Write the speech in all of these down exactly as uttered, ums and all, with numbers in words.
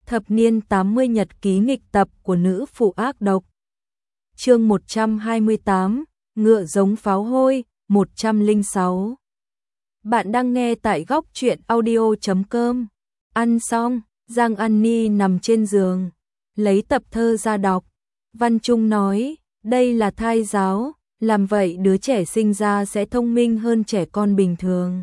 Thập niên tám mươi nhật ký nghịch tập của nữ phụ ác độc. Chương một trăm hai mươi tám, ngựa giống pháo hôi, một trăm lẻ sáu. Bạn đang nghe tại góc truyện audio chấm com. Ăn xong, Giang An Ni nằm trên giường, lấy tập thơ ra đọc. Văn Trung nói, đây là thai giáo, làm vậy đứa trẻ sinh ra sẽ thông minh hơn trẻ con bình thường.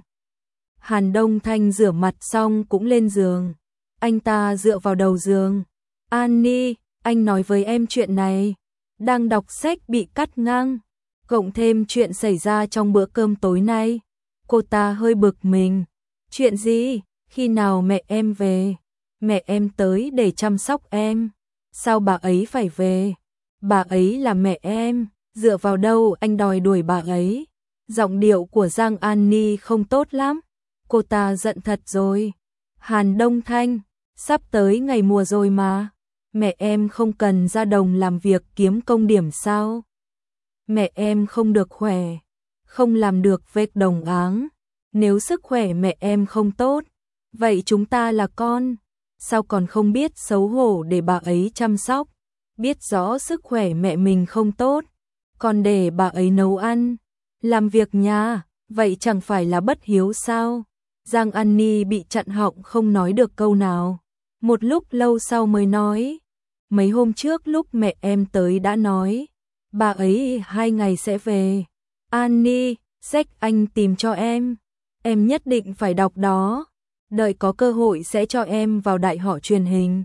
Hàn Đông Thanh rửa mặt xong cũng lên giường. Anh ta dựa vào đầu giường. An Ni, anh nói với em chuyện này. Đang đọc sách bị cắt ngang, cộng thêm chuyện xảy ra trong bữa cơm tối nay. Cô ta hơi bực mình. Chuyện gì? Khi nào mẹ em về? Mẹ em tới để chăm sóc em. Sao bà ấy phải về? Bà ấy là mẹ em. Dựa vào đâu anh đòi đuổi bà ấy? Giọng điệu của Giang An Ni không tốt lắm. Cô ta giận thật rồi. Hàn Đông Thanh, sắp tới ngày mùa rồi mà. Mẹ em không cần ra đồng làm việc kiếm công điểm sao? Mẹ em không được khỏe, không làm được việc đồng áng. Nếu sức khỏe mẹ em không tốt, vậy chúng ta là con, sao còn không biết xấu hổ để bà ấy chăm sóc? Biết rõ sức khỏe mẹ mình không tốt, còn để bà ấy nấu ăn, làm việc nhà, vậy chẳng phải là bất hiếu sao? Giang An Ni bị chặn họng không nói được câu nào. Một lúc lâu sau mới nói, mấy hôm trước lúc mẹ em tới đã nói, bà ấy hai ngày sẽ về. An Ni, sách anh tìm cho em, em nhất định phải đọc đó, đợi có cơ hội sẽ cho em vào đại họ truyền hình.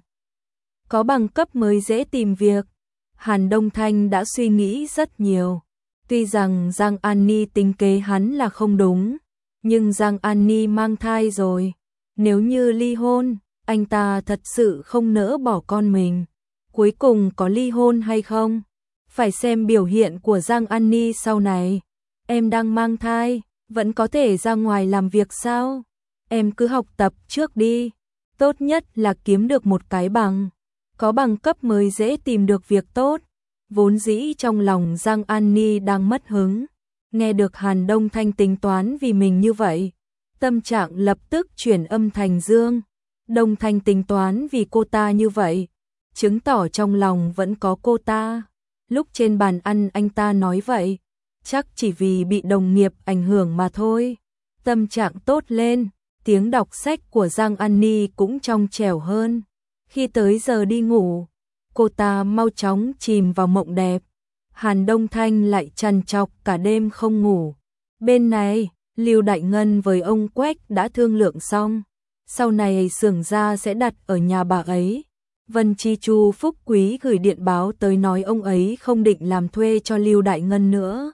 Có bằng cấp mới dễ tìm việc. Hàn Đông Thanh đã suy nghĩ rất nhiều. Tuy rằng Giang An Ni tính kế hắn là không đúng, nhưng Giang An Ni mang thai rồi. Nếu như ly hôn, anh ta thật sự không nỡ bỏ con mình. Cuối cùng có ly hôn hay không? Phải xem biểu hiện của Giang An Ni sau này. Em đang mang thai, vẫn có thể ra ngoài làm việc sao? Em cứ học tập trước đi. Tốt nhất là kiếm được một cái bằng. Có bằng cấp mới dễ tìm được việc tốt. Vốn dĩ trong lòng Giang An Ni đang mất hứng. Nghe được Hàn Đông Thanh tính toán vì mình như vậy, tâm trạng lập tức chuyển âm thành dương. Đông Thanh tính toán vì cô ta như vậy, chứng tỏ trong lòng vẫn có cô ta. Lúc trên bàn ăn anh ta nói vậy, chắc chỉ vì bị đồng nghiệp ảnh hưởng mà thôi. Tâm trạng tốt lên, tiếng đọc sách của Giang An Ni cũng trong trẻo hơn. Khi tới giờ đi ngủ, cô ta mau chóng chìm vào mộng đẹp. Hàn Đông Thanh lại trằn trọc cả đêm không ngủ. Bên này, Lưu Đại Ngân với ông Quách đã thương lượng xong. Sau này xưởng ra sẽ đặt ở nhà bà ấy. Vân Chi Chu Phúc Quý gửi điện báo tới nói ông ấy không định làm thuê cho Lưu Đại Ngân nữa.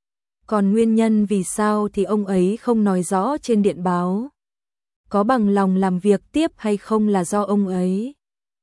Còn nguyên nhân vì sao thì ông ấy không nói rõ trên điện báo. Có bằng lòng làm việc tiếp hay không là do ông ấy.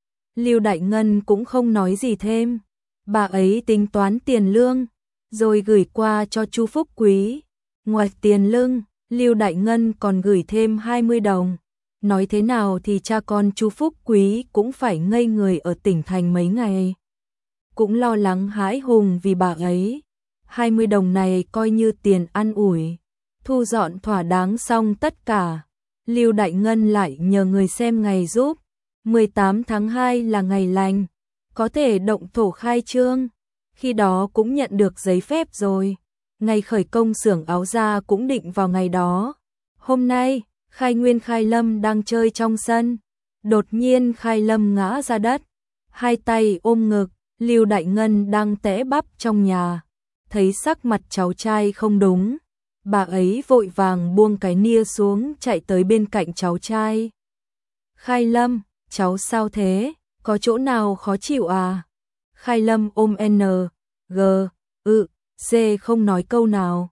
Lưu Đại Ngân cũng không nói gì thêm. Bà ấy tính toán tiền lương, rồi gửi qua cho Chu Phúc Quý. Ngoài tiền lương, Lưu Đại Ngân còn gửi thêm hai mươi đồng. Nói thế nào thì cha con Chu Phúc Quý cũng phải ngây người ở tỉnh thành mấy ngày. Cũng lo lắng hãi hùng vì bà ấy. hai mươi đồng này coi như tiền ăn ủi. Thu dọn thỏa đáng xong tất cả. Lưu Đại Ngân lại nhờ người xem ngày giúp. mười tám tháng hai là ngày lành, có thể động thổ khai trương. Khi đó cũng nhận được giấy phép rồi. Ngày khởi công xưởng áo da cũng định vào ngày đó. Hôm nay, Khai Nguyên Khai Lâm đang chơi trong sân. Đột nhiên Khai Lâm ngã ra đất, hai tay ôm ngực. Lưu Đại Ngân đang tẽ bắp trong nhà, thấy sắc mặt cháu trai không đúng. Bà ấy vội vàng buông cái nia xuống chạy tới bên cạnh cháu trai. Khai Lâm, cháu sao thế? Có chỗ nào khó chịu à? Khai Lâm ôm N, G, ự, C không nói câu nào.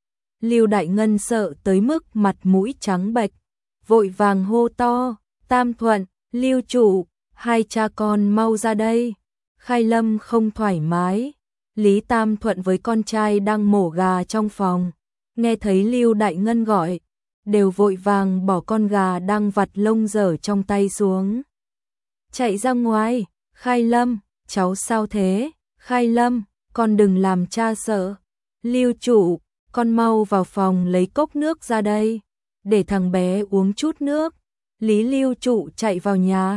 Lưu Đại Ngân sợ tới mức mặt mũi trắng bệch, vội vàng hô to, Tam Thuận, Lưu chủ, hai cha con mau ra đây. Khai Lâm không thoải mái. Lý Tam Thuận với con trai đang mổ gà trong phòng, nghe thấy Lưu Đại Ngân gọi, đều vội vàng bỏ con gà đang vặt lông dở trong tay xuống. Chạy ra ngoài. Khai Lâm, cháu sao thế? Khai Lâm, con đừng làm cha sợ. Lưu chủ, con mau vào phòng lấy cốc nước ra đây, để thằng bé uống chút nước. Lý Lưu chủ chạy vào nhà,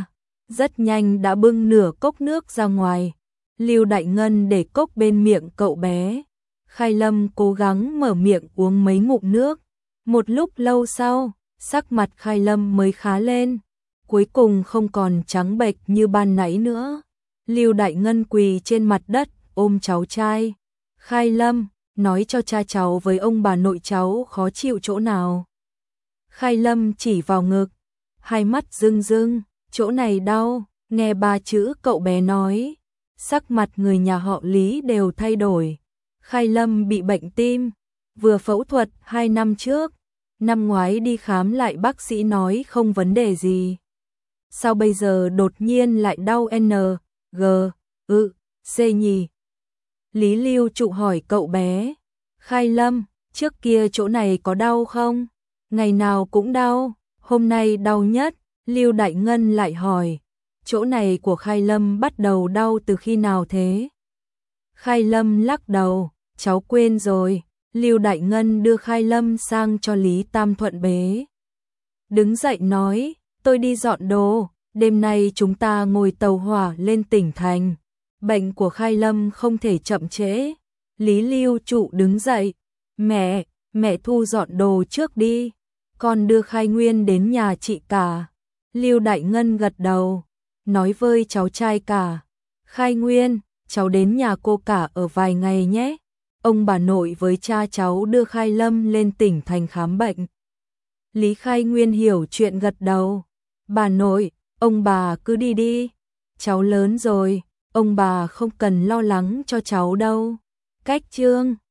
rất nhanh đã bưng nửa cốc nước ra ngoài. Lưu Đại Ngân để cốc bên miệng cậu bé. Khai Lâm cố gắng mở miệng uống mấy ngụm nước. Một lúc lâu sau, sắc mặt Khai Lâm mới khá lên, cuối cùng không còn trắng bệch như ban nãy nữa. Lưu Đại Ngân quỳ trên mặt đất, ôm cháu trai. Khai Lâm, nói cho cha cháu với ông bà nội cháu khó chịu chỗ nào. Khai Lâm chỉ vào ngực, hai mắt rưng rưng, chỗ này đau, nghe ba chữ cậu bé nói. Sắc mặt người nhà họ Lý đều thay đổi. Khai Lâm bị bệnh tim, vừa phẫu thuật hai năm trước, năm ngoái đi khám lại bác sĩ nói không vấn đề gì. Sao bây giờ đột nhiên lại đau N, G, ư, C nhỉ? Lý Lưu Trụ hỏi cậu bé. Khai Lâm, trước kia chỗ này có đau không? Ngày nào cũng đau, hôm nay đau nhất. Lưu Đại Ngân lại hỏi. Chỗ này của Khai Lâm bắt đầu đau từ khi nào thế? Khai Lâm lắc đầu, cháu quên rồi. Lưu Đại Ngân đưa Khai Lâm sang cho Lý Tam Thuận bế. Đứng dậy nói, tôi đi dọn đồ, đêm nay chúng ta ngồi tàu hỏa lên tỉnh thành. Bệnh của Khai Lâm không thể chậm trễ. Lý Lưu Trụ đứng dậy, mẹ, mẹ thu dọn đồ trước đi, con đưa Khai Nguyên đến nhà chị cả. Lưu Đại Ngân gật đầu, nói với cháu trai cả, Khai Nguyên, cháu đến nhà cô cả ở vài ngày nhé. Ông bà nội với cha cháu đưa Khai Lâm lên tỉnh thành khám bệnh. Lý Khai Nguyên hiểu chuyện gật đầu, bà nội, ông bà cứ đi đi, cháu lớn rồi, ông bà không cần lo lắng cho cháu đâu. Cách chương